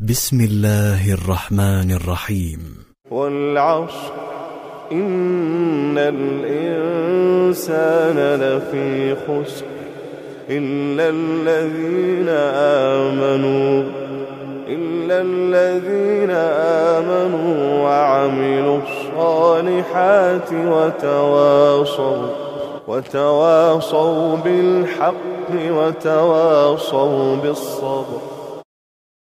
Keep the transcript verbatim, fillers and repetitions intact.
بسم الله الرحمن الرحيم. والعصر إن الإنسان لفي خسر إلا الذين آمنوا إلا الذين آمنوا وعملوا الصالحات وتواصوا وتواصوا بالحق وتواصوا بالصبر.